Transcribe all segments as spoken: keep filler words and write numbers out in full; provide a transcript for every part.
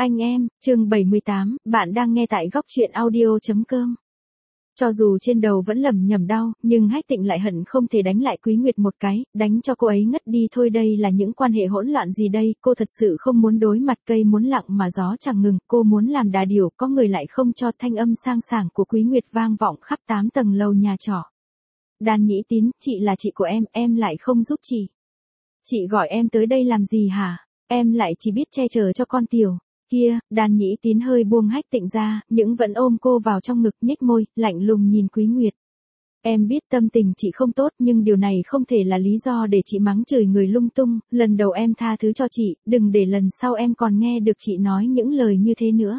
Anh em, chương bảy mươi tám, bạn đang nghe tại góc truyện audio chấm com. Cho dù trên đầu vẫn lầm nhầm đau, nhưng Hách Tịnh lại hận không thể đánh lại Quý Nguyệt một cái, đánh cho cô ấy ngất đi thôi. Đây là những quan hệ hỗn loạn gì đây, cô thật sự không muốn đối mặt, cây muốn lặng mà gió chẳng ngừng, cô muốn làm đà điểu, có người lại không cho. Thanh âm sang sảng của Quý Nguyệt vang vọng khắp tám tầng lầu nhà trọ. Đan Nhĩ Tín, chị là chị của em, em lại không giúp chị. Chị gọi em tới đây làm gì hả? Em lại chỉ biết che chở cho con tiểu. Kia, Đan Nhĩ Tín hơi buông Hách Tịnh ra, nhưng vẫn ôm cô vào trong ngực, nhếch môi, lạnh lùng nhìn Quý Nguyệt. Em biết tâm tình chị không tốt, nhưng điều này không thể là lý do để chị mắng chửi người lung tung. Lần đầu em tha thứ cho chị, đừng để lần sau em còn nghe được chị nói những lời như thế nữa.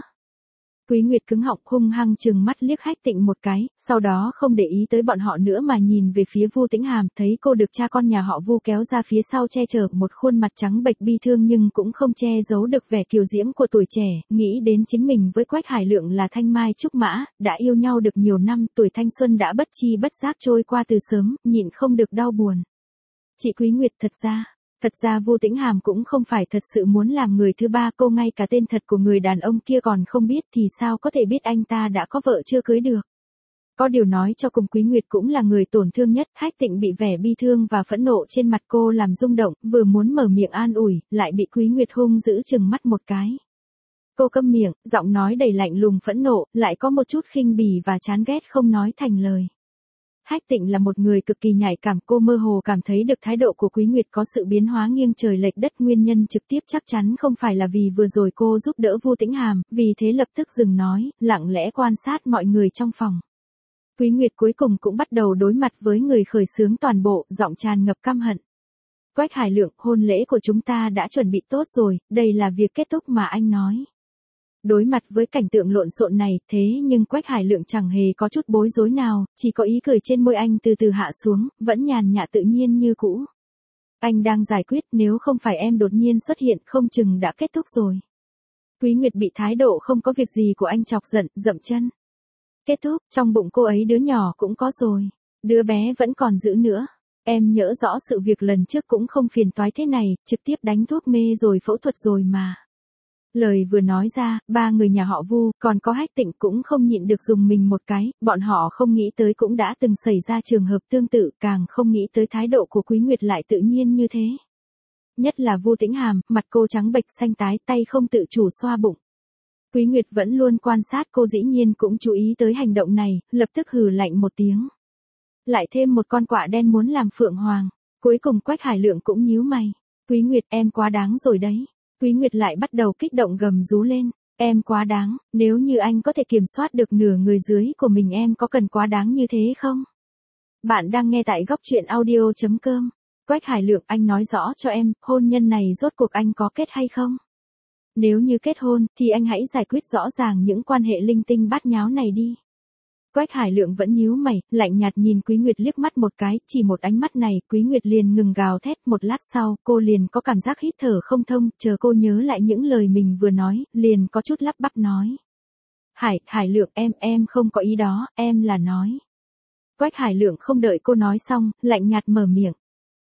Quý Nguyệt cứng họng, hung hăng trừng mắt liếc Hách Tịnh một cái, sau đó không để ý tới bọn họ nữa mà nhìn về phía Vu Tĩnh Hàm, thấy cô được cha con nhà họ Vu kéo ra phía sau che chở, một khuôn mặt trắng bệch bi thương nhưng cũng không che giấu được vẻ kiều diễm của tuổi trẻ, nghĩ đến chính mình với Quách Hải Lượng là thanh mai trúc mã, đã yêu nhau được nhiều năm, tuổi thanh xuân đã bất chi bất giác trôi qua từ sớm, nhịn không được đau buồn. Chị Quý Nguyệt, thật ra... Thật ra Vu Tĩnh Hàm cũng không phải thật sự muốn làm người thứ ba, cô ngay cả tên thật của người đàn ông kia còn không biết thì sao có thể biết anh ta đã có vợ chưa cưới được. Có điều nói cho cùng, Quý Nguyệt cũng là người tổn thương nhất. Hách Tịnh bị vẻ bi thương và phẫn nộ trên mặt cô làm rung động, vừa muốn mở miệng an ủi, lại bị Quý Nguyệt hung dữ chừng mắt một cái. Cô câm miệng, giọng nói đầy lạnh lùng phẫn nộ, lại có một chút khinh bỉ và chán ghét không nói thành lời. Hách Tịnh là một người cực kỳ nhạy cảm, cô mơ hồ cảm thấy được thái độ của Quý Nguyệt có sự biến hóa nghiêng trời lệch đất, nguyên nhân trực tiếp chắc chắn không phải là vì vừa rồi cô giúp đỡ Vu Tĩnh Hàm, vì thế lập tức dừng nói, lặng lẽ quan sát mọi người trong phòng. Quý Nguyệt cuối cùng cũng bắt đầu đối mặt với người khởi xướng toàn bộ, giọng tràn ngập căm hận. Quách Hải Lượng, hôn lễ của chúng ta đã chuẩn bị tốt rồi, đây là việc kết thúc mà anh nói. Đối mặt với cảnh tượng lộn xộn này, thế nhưng Quách Hải Lượng chẳng hề có chút bối rối nào, chỉ có ý cười trên môi anh từ từ hạ xuống, vẫn nhàn nhã tự nhiên như cũ. Anh đang giải quyết, nếu không phải em đột nhiên xuất hiện không chừng đã kết thúc rồi. Quý Nguyệt bị thái độ không có việc gì của anh chọc giận, dậm chân. Kết thúc, trong bụng cô ấy đứa nhỏ cũng có rồi, đứa bé vẫn còn giữ nữa. Em nhớ rõ sự việc lần trước cũng không phiền toái thế này, trực tiếp đánh thuốc mê rồi phẫu thuật rồi mà. Lời vừa nói ra, ba người nhà họ Vu, còn có Hách Tịnh cũng không nhịn được dùng mình một cái, bọn họ không nghĩ tới cũng đã từng xảy ra trường hợp tương tự, càng không nghĩ tới thái độ của Quý Nguyệt lại tự nhiên như thế. Nhất là Vu Tĩnh Hàm, mặt cô trắng bệch xanh tái, tay không tự chủ xoa bụng. Quý Nguyệt vẫn luôn quan sát cô, dĩ nhiên cũng chú ý tới hành động này, lập tức hừ lạnh một tiếng. Lại thêm một con quạ đen muốn làm phượng hoàng. Cuối cùng Quách Hải Lượng cũng nhíu mày. Quý Nguyệt, em quá đáng rồi đấy. Quý Nguyệt lại bắt đầu kích động gầm rú lên. Em quá đáng, nếu như anh có thể kiểm soát được nửa người dưới của mình em có cần quá đáng như thế không? Bạn đang nghe tại góc truyện audio chấm com. Quách Hải Lượng, anh nói rõ cho em, hôn nhân này rốt cuộc anh có kết hay không? Nếu như kết hôn, thì anh hãy giải quyết rõ ràng những quan hệ linh tinh bát nháo này đi. Quách Hải Lượng vẫn nhíu mày, lạnh nhạt nhìn Quý Nguyệt liếc mắt một cái, chỉ một ánh mắt này, Quý Nguyệt liền ngừng gào thét, một lát sau, cô liền có cảm giác hít thở không thông, chờ cô nhớ lại những lời mình vừa nói, liền có chút lắp bắp nói. Hải, Hải Lượng, em, em không có ý đó, em là nói. Quách Hải Lượng không đợi cô nói xong, lạnh nhạt mở miệng.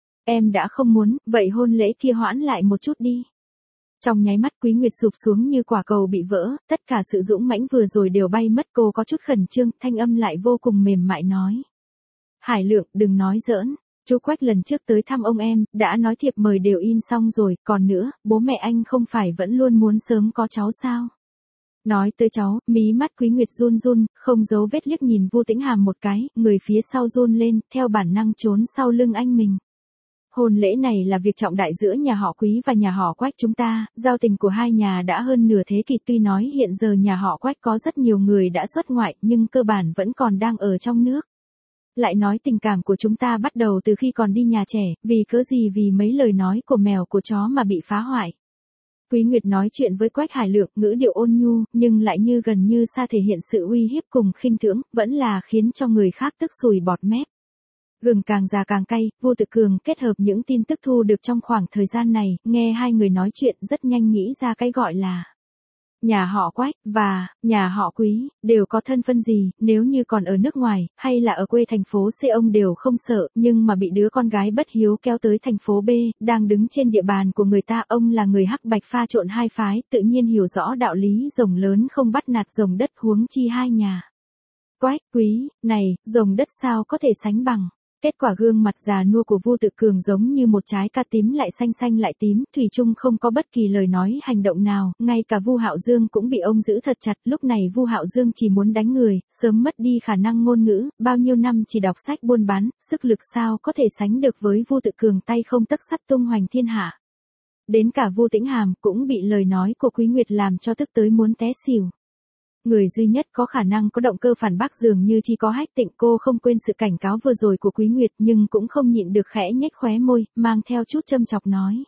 Em đã không muốn, vậy hôn lễ kia hoãn lại một chút đi. Trong nháy mắt Quý Nguyệt sụp xuống như quả cầu bị vỡ, tất cả sự dũng mãnh vừa rồi đều bay mất, cô có chút khẩn trương, thanh âm lại vô cùng mềm mại nói. Hải Lượng, đừng nói giỡn, chú Quách lần trước tới thăm ông em, đã nói thiệp mời đều in xong rồi, còn nữa, bố mẹ anh không phải vẫn luôn muốn sớm có cháu sao? Nói tới cháu, mí mắt Quý Nguyệt run run, không giấu vết liếc nhìn Vu Tĩnh Hàm một cái, người phía sau run lên, theo bản năng trốn sau lưng anh mình. Hôn lễ này là việc trọng đại giữa nhà họ Quý và nhà họ Quách chúng ta, giao tình của hai nhà đã hơn nửa thế kỷ, tuy nói hiện giờ nhà họ Quách có rất nhiều người đã xuất ngoại, nhưng cơ bản vẫn còn đang ở trong nước. Lại nói tình cảm của chúng ta bắt đầu từ khi còn đi nhà trẻ, vì cớ gì vì mấy lời nói của mèo của chó mà bị phá hoại. Quý Nguyệt nói chuyện với Quách Hải Lượng, ngữ điệu ôn nhu, nhưng lại như gần như xa thể hiện sự uy hiếp cùng khinh thường, vẫn là khiến cho người khác tức sùi bọt mép. Gừng càng già càng cay, Vu Tự Cường kết hợp những tin tức thu được trong khoảng thời gian này, nghe hai người nói chuyện rất nhanh nghĩ ra cái gọi là nhà họ Quách, và nhà họ Quý, đều có thân phận gì, nếu như còn ở nước ngoài, hay là ở quê thành phố C ông đều không sợ, nhưng mà bị đứa con gái bất hiếu kéo tới thành phố B, đang đứng trên địa bàn của người ta, ông là người hắc bạch pha trộn hai phái, tự nhiên hiểu rõ đạo lý rồng lớn không bắt nạt rồng đất, huống chi hai nhà. Quách, Quý, này, rồng đất sao có thể sánh bằng. Kết quả gương mặt già nua của Vu Tự Cường giống như một trái cà tím lại xanh xanh lại tím, thủy chung không có bất kỳ lời nói hành động nào, ngay cả Vu Hạo Dương cũng bị ông giữ thật chặt, lúc này Vu Hạo Dương chỉ muốn đánh người, sớm mất đi khả năng ngôn ngữ, bao nhiêu năm chỉ đọc sách buôn bán, sức lực sao có thể sánh được với Vu Tự Cường tay không tấc sắt tung hoành thiên hạ. Đến cả Vu Tĩnh Hàm cũng bị lời nói của Quý Nguyệt làm cho tức tới muốn té xỉu. Người duy nhất có khả năng có động cơ phản bác dường như chỉ có Hách Tịnh, cô không quên sự cảnh cáo vừa rồi của Quý Nguyệt nhưng cũng không nhịn được khẽ nhếch khóe môi, mang theo chút châm chọc nói.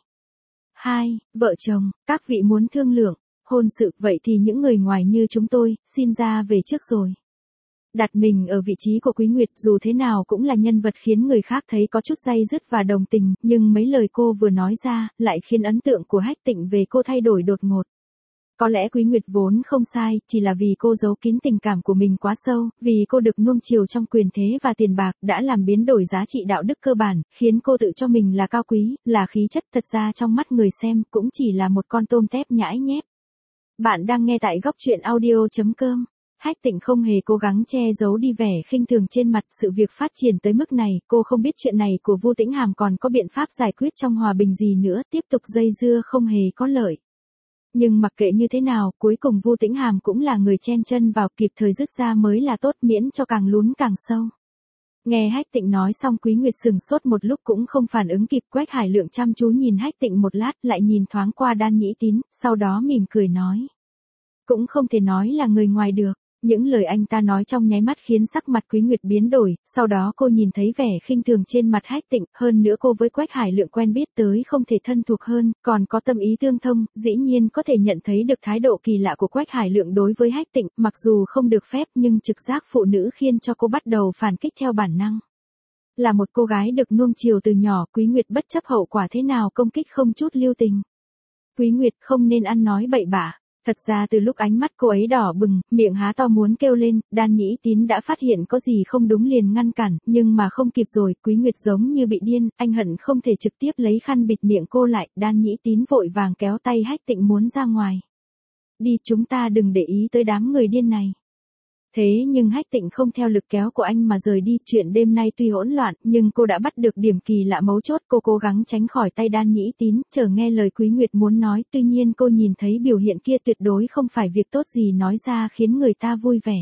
Hai, vợ chồng, các vị muốn thương lượng, hôn sự, vậy thì những người ngoài như chúng tôi, xin ra về trước rồi. Đặt mình ở vị trí của Quý Nguyệt dù thế nào cũng là nhân vật khiến người khác thấy có chút day dứt và đồng tình, nhưng mấy lời cô vừa nói ra, lại khiến ấn tượng của Hách Tịnh về cô thay đổi đột ngột. Có lẽ Quý Nguyệt vốn không sai, chỉ là vì cô giấu kín tình cảm của mình quá sâu, vì cô được nuông chiều trong quyền thế và tiền bạc, đã làm biến đổi giá trị đạo đức cơ bản, khiến cô tự cho mình là cao quý, là khí chất, thật ra trong mắt người xem, cũng chỉ là một con tôm tép nhãi nhép. Bạn đang nghe tại góc truyện audio chấm com. Hách Tịnh không hề cố gắng che giấu đi vẻ khinh thường trên mặt, sự việc phát triển tới mức này, cô không biết chuyện này của Vu Tĩnh Hàm còn có biện pháp giải quyết trong hòa bình gì nữa, tiếp tục dây dưa không hề có lợi. Nhưng mặc kệ như thế nào, cuối cùng Vu Tĩnh Hàm cũng là người chen chân vào, kịp thời dứt ra mới là tốt, miễn cho càng lún càng sâu. Nghe Hách Tịnh nói xong, Quý Nguyệt sừng sốt một lúc cũng không phản ứng kịp. Quách Hải Lượng chăm chú nhìn Hách Tịnh một lát, lại nhìn thoáng qua Đan Nhĩ Tín, sau đó mỉm cười nói. Cũng không thể nói là người ngoài được. Những lời anh ta nói trong nháy mắt khiến sắc mặt Quý Nguyệt biến đổi, sau đó cô nhìn thấy vẻ khinh thường trên mặt Hách Tịnh, hơn nữa cô với Quách Hải Lượng quen biết tới không thể thân thuộc hơn, còn có tâm ý tương thông, dĩ nhiên có thể nhận thấy được thái độ kỳ lạ của Quách Hải Lượng đối với Hách Tịnh, mặc dù không được phép nhưng trực giác phụ nữ khiến cho cô bắt đầu phản kích theo bản năng. Là một cô gái được nuông chiều từ nhỏ, Quý Nguyệt bất chấp hậu quả thế nào công kích không chút lưu tình. Quý Nguyệt không nên ăn nói bậy bạ. Thật ra từ lúc ánh mắt cô ấy đỏ bừng, miệng há to muốn kêu lên, Đan Nhĩ Tín đã phát hiện có gì không đúng liền ngăn cản, nhưng mà không kịp rồi, Quý Nguyệt giống như bị điên, anh hận không thể trực tiếp lấy khăn bịt miệng cô lại, Đan Nhĩ Tín vội vàng kéo tay Hách Tịnh muốn ra ngoài. Đi, chúng ta đừng để ý tới đám người điên này. Thế nhưng Hách Tịnh không theo lực kéo của anh mà rời đi, chuyện đêm nay tuy hỗn loạn, nhưng cô đã bắt được điểm kỳ lạ mấu chốt, cô cố gắng tránh khỏi tay Đan Nhĩ Tín, chờ nghe lời Quý Nguyệt muốn nói, tuy nhiên cô nhìn thấy biểu hiện kia tuyệt đối không phải việc tốt gì nói ra khiến người ta vui vẻ.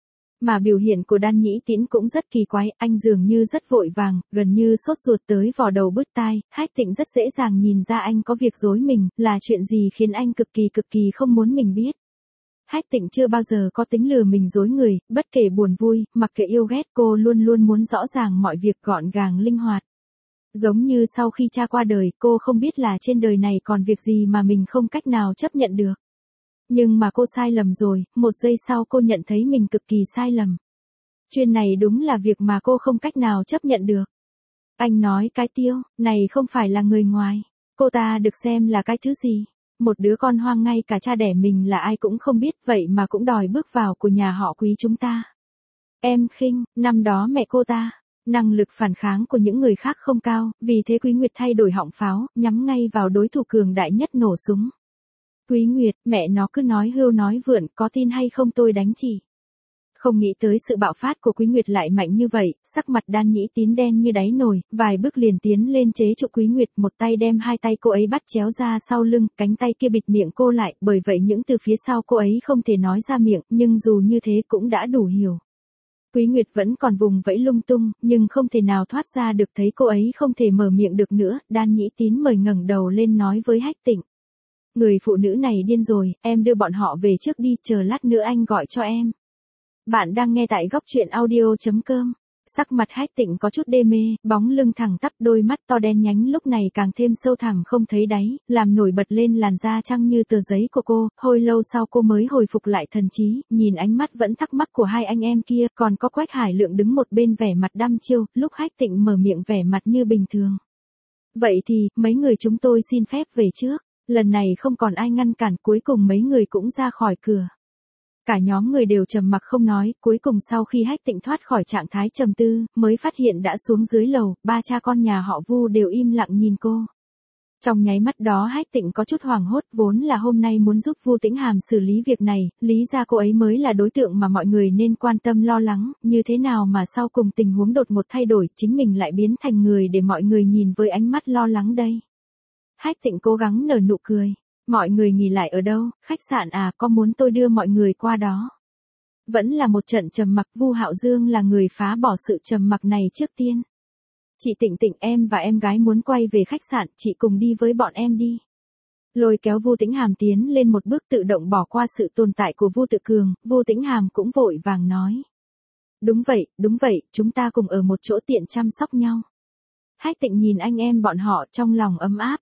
Mà biểu hiện của Đan Nhĩ Tín cũng rất kỳ quái, anh dường như rất vội vàng, gần như sốt ruột tới vò đầu bứt tai, Hách Tịnh rất dễ dàng nhìn ra anh có việc dối mình, là chuyện gì khiến anh cực kỳ cực kỳ không muốn mình biết. Hách Tịnh chưa bao giờ có tính lừa mình dối người, bất kể buồn vui, mặc kệ yêu ghét, cô luôn luôn muốn rõ ràng mọi việc, gọn gàng linh hoạt. Giống như sau khi cha qua đời, cô không biết là trên đời này còn việc gì mà mình không cách nào chấp nhận được. Nhưng mà cô sai lầm rồi, một giây sau cô nhận thấy mình cực kỳ sai lầm. Chuyện này đúng là việc mà cô không cách nào chấp nhận được. Anh nói cái Tiêu, này không phải là người ngoài. Cô ta được xem là cái thứ gì? Một đứa con hoang, ngay cả cha đẻ mình là ai cũng không biết, vậy mà cũng đòi bước vào của nhà họ Quý chúng ta. Em khinh, năm đó mẹ cô ta, năng lực phản kháng của những người khác không cao, vì thế Quý Nguyệt thay đổi họng pháo, nhắm ngay vào đối thủ cường đại nhất nổ súng. Quý Nguyệt, mẹ nó cứ nói hưu nói vượn, có tin hay không tôi đánh chị. Không nghĩ tới sự bạo phát của Quý Nguyệt lại mạnh như vậy, sắc mặt Đan Nhĩ Tín đen như đáy nồi, vài bước liền tiến lên chế trụ Quý Nguyệt, một tay đem hai tay cô ấy bắt chéo ra sau lưng, cánh tay kia bịt miệng cô lại, bởi vậy những từ phía sau cô ấy không thể nói ra miệng, nhưng dù như thế cũng đã đủ hiểu. Quý Nguyệt vẫn còn vùng vẫy lung tung, nhưng không thể nào thoát ra được, thấy cô ấy không thể mở miệng được nữa, Đan Nhĩ Tín mời ngẩng đầu lên nói với Hách Tịnh. Người phụ nữ này điên rồi, em đưa bọn họ về trước đi, chờ lát nữa anh gọi cho em. Bạn đang nghe tại góc truyện audio chấm com. Sắc mặt Hách Tịnh có chút đê mê, bóng lưng thẳng tắp, đôi mắt to đen nhánh lúc này càng thêm sâu thẳm không thấy đáy, làm nổi bật lên làn da trắng như tờ giấy của cô. Hồi lâu sau cô mới hồi phục lại thần trí, nhìn ánh mắt vẫn thắc mắc của hai anh em kia, còn có Quách Hải Lượng đứng một bên vẻ mặt đăm chiêu, lúc Hách Tịnh mở miệng vẻ mặt như bình thường. Vậy thì, mấy người chúng tôi xin phép về trước. Lần này không còn ai ngăn cản, cuối cùng mấy người cũng ra khỏi cửa. Cả nhóm người đều trầm mặc không nói, cuối cùng sau khi Hách Tịnh thoát khỏi trạng thái trầm tư, mới phát hiện đã xuống dưới lầu, ba cha con nhà họ Vu đều im lặng nhìn cô. Trong nháy mắt đó Hách Tịnh có chút hoảng hốt, vốn là hôm nay muốn giúp Vu Tĩnh Hàm xử lý việc này, lý ra cô ấy mới là đối tượng mà mọi người nên quan tâm lo lắng, như thế nào mà sau cùng tình huống đột một thay đổi, chính mình lại biến thành người để mọi người nhìn với ánh mắt lo lắng đây. Hách Tịnh cố gắng nở nụ cười. Mọi người nghỉ lại ở đâu, khách sạn à, có muốn tôi đưa mọi người qua đó? Vẫn là một trận trầm mặc, Vu Hạo Dương là người phá bỏ sự trầm mặc này trước tiên. Chị Tịnh Tịnh, em và em gái muốn quay về khách sạn, chị cùng đi với bọn em đi. Lôi kéo Vu Tĩnh Hàm tiến lên một bước, tự động bỏ qua sự tồn tại của Vu Tự Cường, Vu Tĩnh Hàm cũng vội vàng nói. Đúng vậy, đúng vậy, chúng ta cùng ở một chỗ tiện chăm sóc nhau. Hách Tịnh nhìn anh em bọn họ trong lòng ấm áp.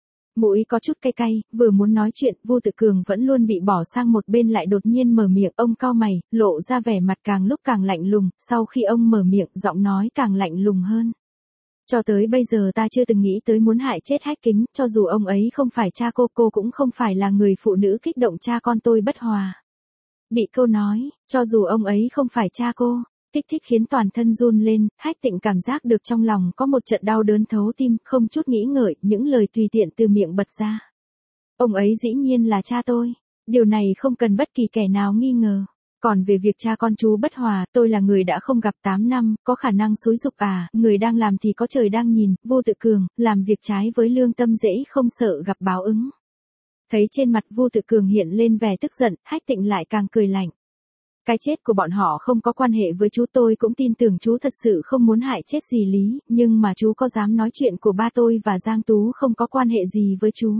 Mũi có chút cay cay, vừa muốn nói chuyện, Vu Tự Cường vẫn luôn bị bỏ sang một bên lại đột nhiên mở miệng, ông cau mày, lộ ra vẻ mặt càng lúc càng lạnh lùng, sau khi ông mở miệng, giọng nói càng lạnh lùng hơn. Cho tới bây giờ ta chưa từng nghĩ tới muốn hại chết Hách Kính, cho dù ông ấy không phải cha cô, cô cũng không phải là người phụ nữ kích động cha con tôi bất hòa. Bị câu nói, cho dù ông ấy không phải cha cô, kích thích khiến toàn thân run lên, Hách Tịnh cảm giác được trong lòng có một trận đau đớn thấu tim, không chút nghĩ ngợi, những lời tùy tiện từ miệng bật ra. Ông ấy dĩ nhiên là cha tôi, điều này không cần bất kỳ kẻ nào nghi ngờ. Còn về việc cha con chú bất hòa, tôi là người đã không gặp tám năm, có khả năng xúi giục à, người đang làm thì có trời đang nhìn, Vu Tự Cường, làm việc trái với lương tâm dễ không sợ gặp báo ứng. Thấy trên mặt Vu Tự Cường hiện lên vẻ tức giận, Hách Tịnh lại càng cười lạnh. Cái chết của bọn họ không có quan hệ với chú, tôi cũng tin tưởng chú thật sự không muốn hại chết dì Lý, nhưng mà chú có dám nói chuyện của ba tôi và Giang Tú không có quan hệ gì với chú?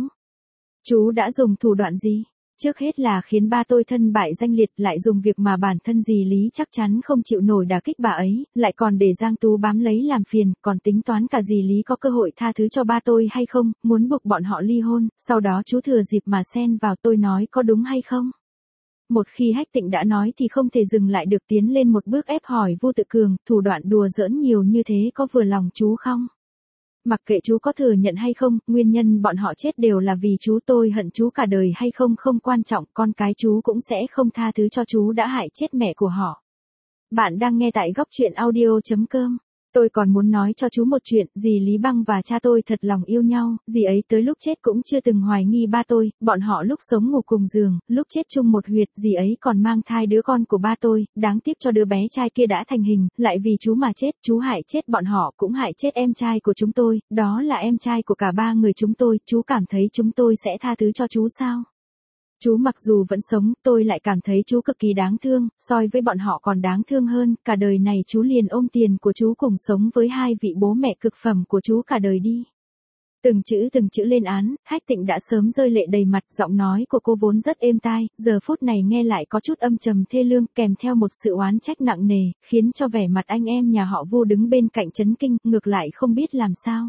Chú đã dùng thủ đoạn gì? Trước hết là khiến ba tôi thân bại danh liệt, lại dùng việc mà bản thân dì Lý chắc chắn không chịu nổi đả kích bà ấy, lại còn để Giang Tú bám lấy làm phiền, còn tính toán cả dì Lý có cơ hội tha thứ cho ba tôi hay không, muốn buộc bọn họ ly hôn, sau đó chú thừa dịp mà xen vào, tôi nói có đúng hay không? Một khi Hách Tịnh đã nói thì không thể dừng lại được, tiến lên một bước ép hỏi Vu Tự Cường, thủ đoạn đùa giỡn nhiều như thế có vừa lòng chú không? Mặc kệ chú có thừa nhận hay không, nguyên nhân bọn họ chết đều là vì chú, tôi hận chú cả đời hay không không quan trọng, con cái chú cũng sẽ không tha thứ cho chú đã hại chết mẹ của họ. Bạn đang nghe tại góc truyện audio chấm com. Tôi còn muốn nói cho chú một chuyện, dì Lý Băng và cha tôi thật lòng yêu nhau, dì ấy tới lúc chết cũng chưa từng hoài nghi ba tôi, bọn họ lúc sống ngủ cùng giường, lúc chết chung một huyệt, dì ấy còn mang thai đứa con của ba tôi, đáng tiếc cho đứa bé trai kia đã thành hình, lại vì chú mà chết, chú hại chết bọn họ cũng hại chết em trai của chúng tôi, đó là em trai của cả ba người chúng tôi, chú cảm thấy chúng tôi sẽ tha thứ cho chú sao? Chú mặc dù vẫn sống, tôi lại cảm thấy chú cực kỳ đáng thương, soi với bọn họ còn đáng thương hơn, cả đời này chú liền ôm tiền của chú cùng sống với hai vị bố mẹ cực phẩm của chú cả đời đi. Từng chữ từng chữ lên án, Hách Tịnh đã sớm rơi lệ đầy mặt, giọng nói của cô vốn rất êm tai, giờ phút này nghe lại có chút âm trầm thê lương, kèm theo một sự oán trách nặng nề, khiến cho vẻ mặt anh em nhà họ Vu đứng bên cạnh chấn kinh, ngược lại không biết làm sao.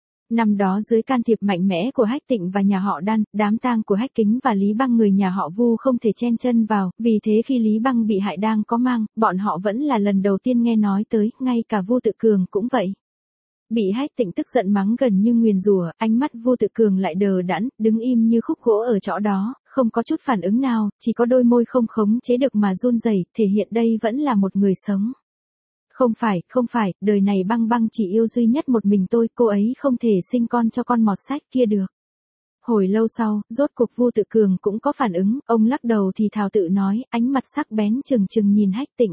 Năm đó dưới can thiệp mạnh mẽ của Hách Tịnh và nhà họ Đan, đám tang của Hách Kính và Lý Băng người nhà họ Vu không thể chen chân vào, vì thế khi Lý Băng bị hại đang có mang, bọn họ vẫn là lần đầu tiên nghe nói tới, ngay cả Vu Tự Cường cũng vậy. Bị Hách Tịnh tức giận mắng gần như nguyền rủa, ánh mắt Vu Tự Cường lại đờ đẫn, đứng im như khúc gỗ ở chỗ đó, không có chút phản ứng nào, chỉ có đôi môi không khống chế được mà run rẩy, thể hiện đây vẫn là một người sống. Không phải, không phải, đời này Băng Băng chỉ yêu duy nhất một mình tôi, cô ấy không thể sinh con cho con mọt sách kia được. Hồi lâu sau, rốt cuộc Vu Tự Cường cũng có phản ứng, ông lắc đầu thì thào tự nói, ánh mặt sắc bén chừng chừng nhìn Hách Tịnh.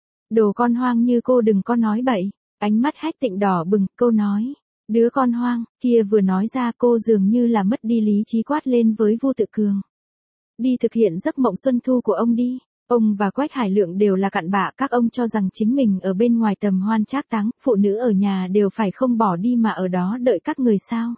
Đồ con hoang như cô đừng có nói bậy. Ánh mắt Hách Tịnh đỏ bừng, câu nói, đứa con hoang, kia vừa nói ra cô dường như là mất đi lý trí quát lên với Vu Tự Cường. Đi thực hiện giấc mộng xuân thu của ông đi. Ông và Quách Hải Lượng đều là cặn bạ, các ông cho rằng chính mình ở bên ngoài tầm hoan trác táng, phụ nữ ở nhà đều phải không bỏ đi mà ở đó đợi các người sao.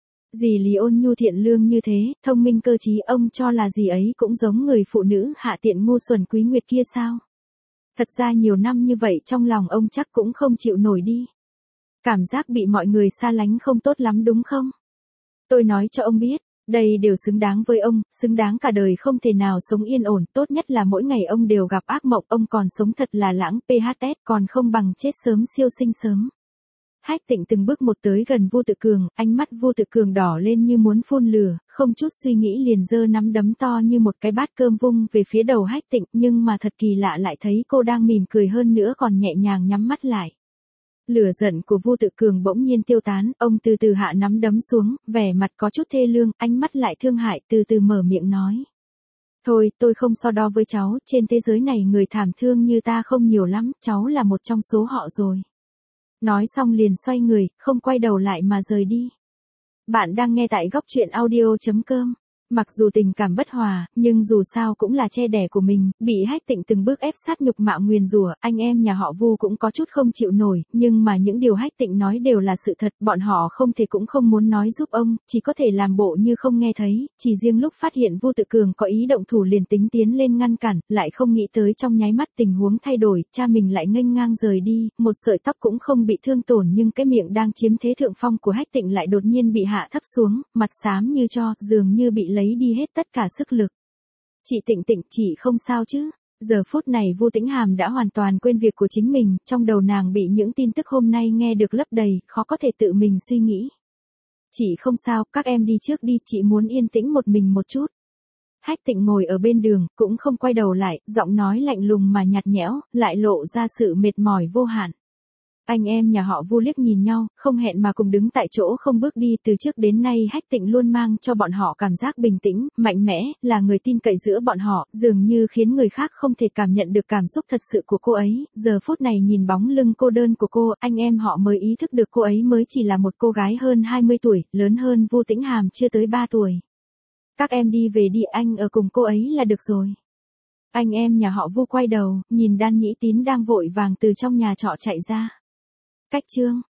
Dì Lý ôn nhu thiện lương như thế, thông minh cơ trí, ông cho là dì ấy cũng giống người phụ nữ hạ tiện ngu xuẩn Quý Nguyệt kia sao. Thật ra nhiều năm như vậy trong lòng ông chắc cũng không chịu nổi đi. Cảm giác bị mọi người xa lánh không tốt lắm đúng không? Tôi nói cho ông biết, đây đều xứng đáng với ông, xứng đáng cả đời không thể nào sống yên ổn, tốt nhất là mỗi ngày ông đều gặp ác mộng, ông còn sống thật là lãng, phét còn không bằng chết sớm siêu sinh sớm. Hách Tịnh từng bước một tới gần Vu Tự Cường, ánh mắt Vu Tự Cường đỏ lên như muốn phun lửa, không chút suy nghĩ liền giơ nắm đấm to như một cái bát cơm vung về phía đầu Hách Tịnh, nhưng mà thật kỳ lạ lại thấy cô đang mỉm cười hơn nữa còn nhẹ nhàng nhắm mắt lại. Lửa giận của Vu Tự Cường bỗng nhiên tiêu tán, ông từ từ hạ nắm đấm xuống, vẻ mặt có chút thê lương, ánh mắt lại thương hại, từ từ mở miệng nói. Thôi, tôi không so đo với cháu, trên thế giới này người thảm thương như ta không nhiều lắm, cháu là một trong số họ rồi. Nói xong liền xoay người, không quay đầu lại mà rời đi. Bạn đang nghe tại góc truyện audio chấm com. Mặc dù tình cảm bất hòa, nhưng dù sao cũng là che đẻ của mình, bị Hách Tịnh từng bước ép sát nhục mạ nguyền rủa, anh em nhà họ Vu cũng có chút không chịu nổi, nhưng mà những điều Hách Tịnh nói đều là sự thật, bọn họ không thể cũng không muốn nói giúp ông, chỉ có thể làm bộ như không nghe thấy, chỉ riêng lúc phát hiện Vu Tự Cường có ý động thủ liền tính tiến lên ngăn cản, lại không nghĩ tới trong nháy mắt tình huống thay đổi, cha mình lại nghênh ngang rời đi, một sợi tóc cũng không bị thương tổn nhưng cái miệng đang chiếm thế thượng phong của Hách Tịnh lại đột nhiên bị hạ thấp xuống, mặt xám như tro, dường như bị lấy đi hết tất cả sức lực. Chị Tịnh Tịnh, chị không sao chứ? Giờ phút này Vu Tĩnh Hàm đã hoàn toàn quên việc của chính mình, trong đầu nàng bị những tin tức hôm nay nghe được lấp đầy, khó có thể tự mình suy nghĩ. Chị không sao, các em đi trước đi, chị muốn yên tĩnh một mình một chút. Hách Tịnh ngồi ở bên đường, cũng không quay đầu lại, giọng nói lạnh lùng mà nhạt nhẽo, lại lộ ra sự mệt mỏi vô hạn. Anh em nhà họ Vu liếc nhìn nhau, không hẹn mà cùng đứng tại chỗ không bước đi, từ trước đến nay Hách Tịnh luôn mang cho bọn họ cảm giác bình tĩnh, mạnh mẽ, là người tin cậy giữa bọn họ, dường như khiến người khác không thể cảm nhận được cảm xúc thật sự của cô ấy, giờ phút này nhìn bóng lưng cô đơn của cô, anh em họ mới ý thức được cô ấy mới chỉ là một cô gái hơn hai mươi tuổi, lớn hơn Vu Tĩnh Hàm chưa tới ba tuổi. Các em đi về đi, anh ở cùng cô ấy là được rồi. Anh em nhà họ Vu quay đầu, nhìn Đan Nhĩ Tín đang vội vàng từ trong nhà trọ chạy ra. Cách chương